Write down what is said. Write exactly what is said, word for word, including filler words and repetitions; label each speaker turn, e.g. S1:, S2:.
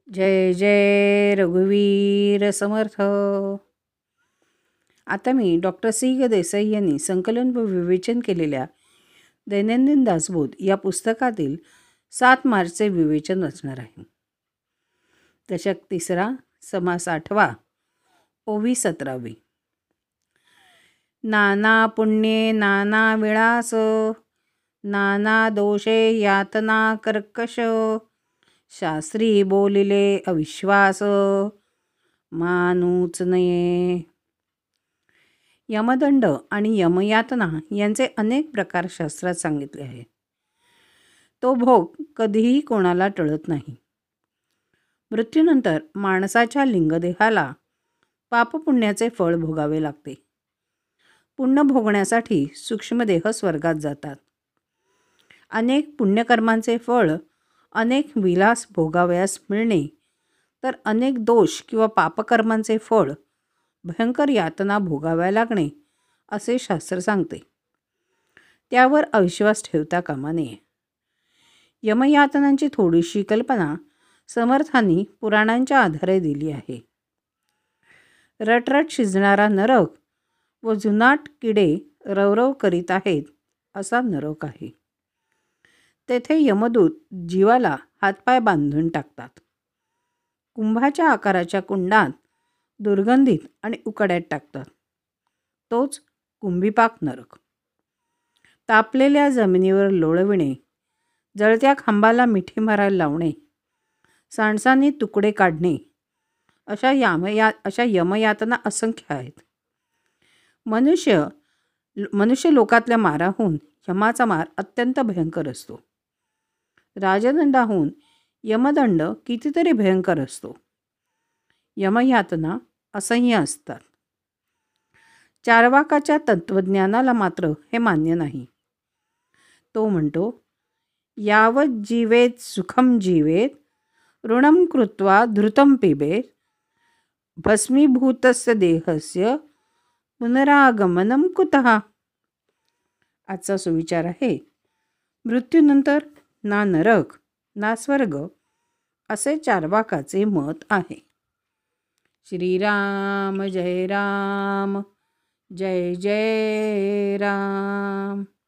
S1: जय जय रघुवीर समर्थ. आता मी doctor C ग देसाई यांनी संकलन व विवेचन केलेल्या दैनंदिन दासबोध या पुस्तकातील सात मार्चचे विवेचन वाचणार आहे. दशक तिसरा, समास आठवा, ओवी सतरावी. नाना पुण्ये नाना विळास, नाना दोषे यातना कर्कश, शास्त्री बोलिले अविश्वास, मानूच नये. यमदंड आणि यमयातना यांचे अनेक प्रकार शास्त्रात सांगितले आहे. तो भोग कधीही कोणाला टळत नाही. मृत्यूनंतर माणसाच्या लिंगदेहाला पापपुण्याचे फळ भोगावे लागते. पुण्य भोगण्यासाठी सूक्ष्मदेह स्वर्गात जातात. अनेक पुण्यकर्मांचे फळ अनेक विलास भोगावयास मिळणे, तर अनेक दोष किंवा पापकर्मांचे फळ भयंकर यातना भोगाव्या लागणे असे शास्त्र सांगते. त्यावर अविश्वास ठेवता कामा नये. यमयातनांची थोडीशी कल्पना समर्थांनी पुराणांच्या आधारे दिली आहे. रटरट शिजणारा नरक व जुनाट किडे रवरव करीत आहेत असा नरक आहे. तेथे यमदूत जीवाला हातपाय बांधून टाकतात. कुंभाच्या आकाराच्या कुंडात दुर्गंधित आणि उकड्यात टाकतात. तोच कुंभीपाक नरक. तापलेल्या जमिनीवर लोळविणे, जळत्या खांबाला मिठी मारायला लावणे, सांडसानी तुकडे काढणे अशा यामया अशा यमयातना असंख्य आहेत. मनुष्य मनुष्य लोकातल्या माराहून यमाचा मार अत्यंत भयंकर असतो. राजदंडाहून यमदंड कितीतरी भयंकर असतो. यमयातना असह्य असतात. चार्वाकाच्या तत्त्वज्ञानाला मात्र हे मान्य नाही. तो म्हणतो, यावत जीवेत सुखम जीवेत, ऋणम कृत्वा धृतम पिबेत, भस्मीभूतस्य देहस्य पुनरागमनम कुतः. आजचा सुविचार आहे, मृत्यूनंतर ना नरक ना स्वर्ग असे चार्वाकाचे मत आहे. श्रीराम जय राम, जय जय राम.